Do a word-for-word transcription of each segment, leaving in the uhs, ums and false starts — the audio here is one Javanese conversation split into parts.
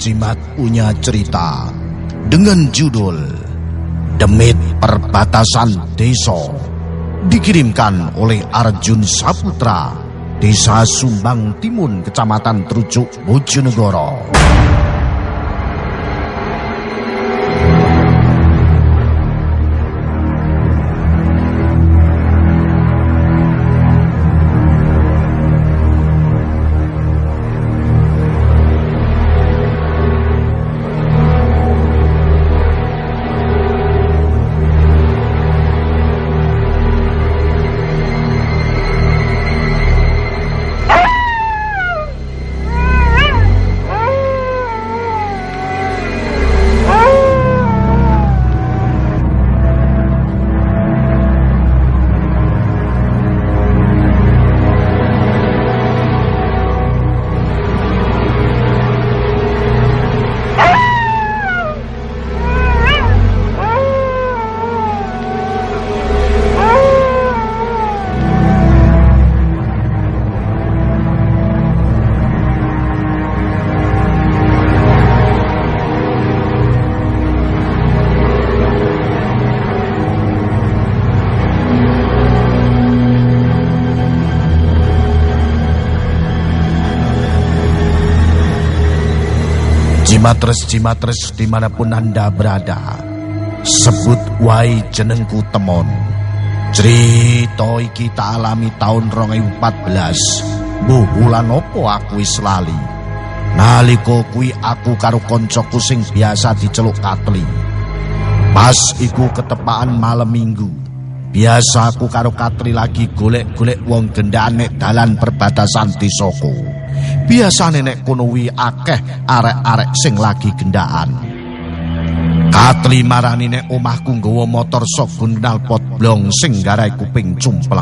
Jimat punya cerita dengan judul Demit Perbatasan Desa, dikirimkan oleh Arjun Saputra, Desa Sumbang Timun, Kecamatan Trucuk, Bojonegoro. Jimatres-jimatres dimanapun Anda berada, sebut wai jenengku temon. Cerita iki tak alami tahun rong ewu empat belas. Mbuh wulan opo aku wis lali. Nalika kuwi aku karo koncoku sing biasa diceluk Katli. Pas iku ketepaan malam minggu. Biasa aku karo Katli lagi golek-golek wong gendaan nek dalan perbatasan desaku. Biasane nek kono wi akeh arek-arek sing lagi gendaan. Katli marani nek omahku nggawa motor sok knalpot blong sing garai kuping cumpleng.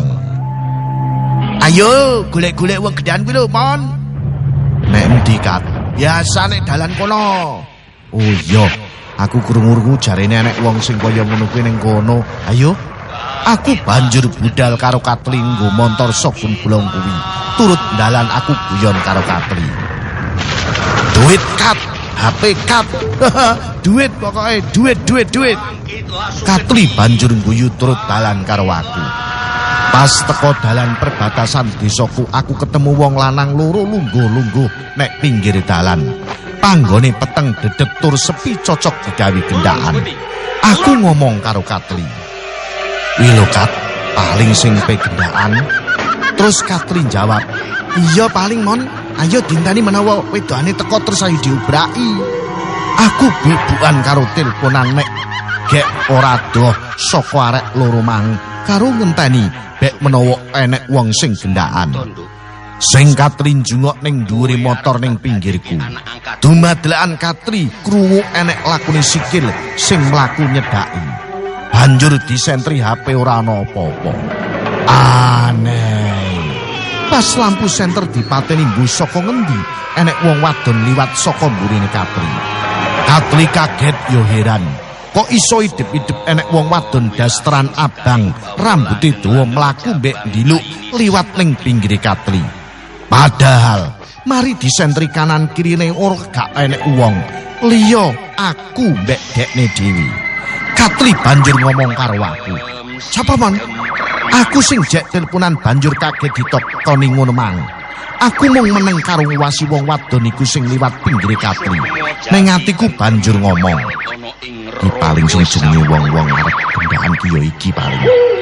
Ayo golek-golek wong gendaan kuwi lho, Mon. Nek endi Kat? Biasa nek dalan kono. Oh iya, aku krungu-krungu jarene nek wong sing kaya ngono kuwi ning kono. Ayo. Aku banjur budal karo Katli nggo montor sok blong kuwi. Turut dalan aku guyon karo Katli. Duit Kat, H P Kat. Duit pokoknya, duit, duit, duit. Katli banjur guyu turut dalan karo aku. Pas teko dalan perbatasan desaku, aku ketemu wong lanang loro lungguh-lungguh nek pinggir dalan. Panggone peteng dedek tur sepi cocok digawe gendaan. Aku ngomong karo Katli, "Wih lho Kat, paling sing pe gendaan." Terus Katli jawab, "Iya paling Mon, ayo dintani menawa wedane teko terus ayo diobraki." Aku bubukan karo teleponan nek gek ora doh saka arek loro mang karo ngenteni bek menawa enek wong sing gendaan. Sing Katli njungok ning dhuwure motor ning pinggirku. Dumadelakan Katli krungu enek lakune sikil sing mlaku nyedaki. Banjur disentri H P ora ana apa-apa. Aneh. Pas lampu senter dipateni mbuh saka ngendi enek wong wadon liwat saka mburine Katli. Katli kaget yo heran. Kok iso idep-idep enek wong wadon dasteran abang, rambuté dawa mlaku mbek ndiluk liwat ning pinggire Katli. Padahal mari disentri kanan kirine ora gak enek wong. Liya aku mbek dekne dhewe. Katli banjur ngomong karo aku, "Sapa Mon?" Aku sing jek teleponan banjur kaget ditokoni ngono mang. Aku mung meneng karo nguwasi wong wadon iku sing liwat pinggire Katli. Ning atiku banjur ngomong, "Ki paling sing jenenge wong-wong arep gendaan ki ya iki paling."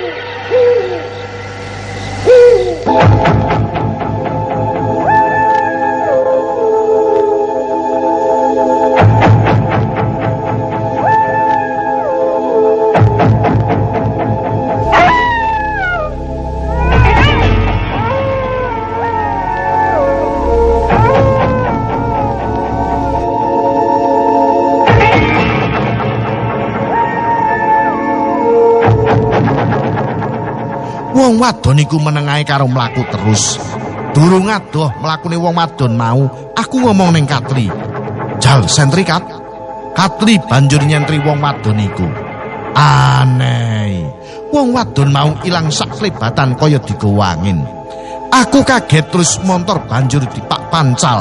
Wong wadon iku menengae karo mlaku terus. Durung adoh mlakune wong wadon mau, aku ngomong ning Katli, "Jal sentri Kat." Katli banjur nyentri wong wadon iku. Aneh. Wong wadon mau ilang sak klebatan kaya digawa angin. Aku kaget terus motor banjur dipak pancal.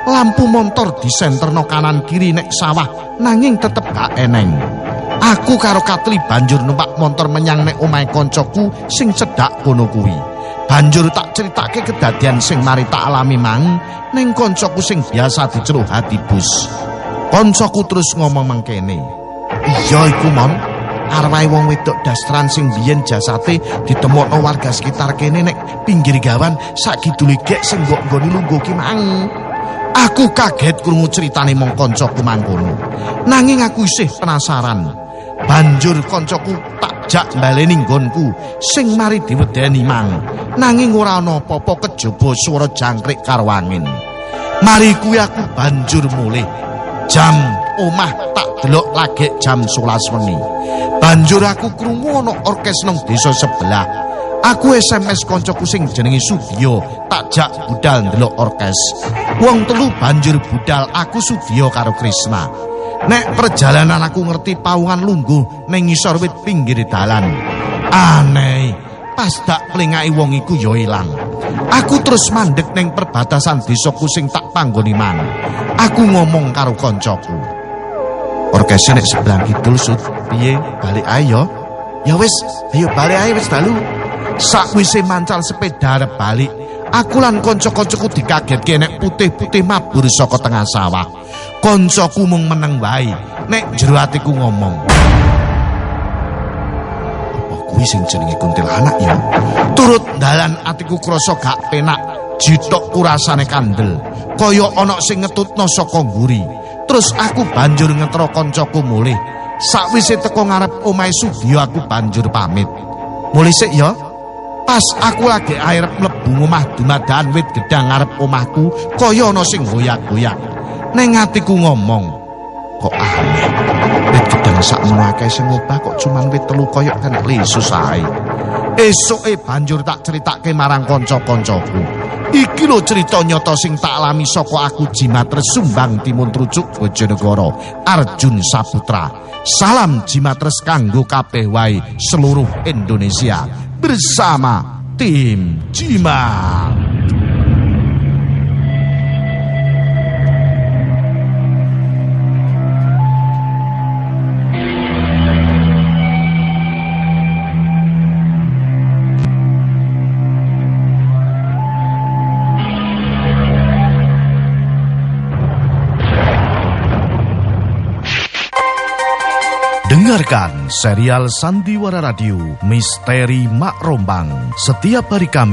lampu montor disenterno kanan kiri nek sawah nanging tetep gak eneng. Aku karo Katli banjur numpak montor menyang nek omahe koncoku sing cedhak kono kuwi. Banjur tak critake kedadian sing mari tak alami mang ning koncoku sing biasa diceluh hati bus. Koncoku terus ngomong mangkene. Iya iku mon, arwahe wong wedok dastran sing biyen jasate ditemokno warga sekitar kene nek pinggir gawan sak kidule gek sing mbok nggoni lungguh ki mang. Aku kaget krungu critane mong koncoku mangkono. Nanging aku isih penasaran. Banjur koncoku tak jak baleni nggonku sing mari diwedeni mang. Nanging ora ana apa-apa kejaba swara jangkrik karo angin. Mari kuwi aku banjur mulih. Jam omah tak delok lagi jam sewelas wengi. Banjur aku krungu ana orkes nang desa sebelah. Aku S M S koncoku sing jenenge Sudiyo, tak jak budal ndelok orkes. Wong telu banjur budal, aku Sudiyo karo Krisna. Nek perjalanan aku ngerti pawungan lungguh ning ngisor wit pinggir dalan. Aneh, pas dak plengake wong iku ya ilang. Aku terus mandek ning perbatasan desaku sing tak panggoni mang. Aku ngomong karo koncoku. Orkes nek sebelah kidul Sud, piye balik ae ya? Ya wis, ayo balik ae wis dalu. Sakwise mancal sepeda arep balik, aku lan kanca-kancaku dikagetke nek putih-putih mabur saka tengah sawah. Kancaku mung meneng wae, nek jero atiku ngomong. Apa kuwi sing jenenge kuntilanak ya? Turut dalan atiku krasa gak penak, jithokku rasane kandel, kaya ana sing ngetutno saka mburi. Terus aku banjur ngetro kancaku mulih. Sakwise teko ngarep omahe Sudiyo aku banjur pamit. Mulih sik ya. Pas aku lagi air mlebu omah dumadakan wit gedang ngarep omahku kaya ana sing goyak-goyak. Ning atiku ngomong, kok aneh. Wit gedang sakmono akeh sing obah kok cuman wit telu kaya tenek lesus ae. Esuke banjur tak critake marang kanca-kancaku. Iki lho cerita nyata sing tak alami saka aku Jimatres Sumbang Timun Trucuk Bojonegoro, Arjun Saputra. Salam Jimatres kanggo kabeh wae seluruh Indonesia. Bersama tim Jimat. Dengarkan serial Sandiwara Radio Misteri Mak Rombang setiap hari Kamis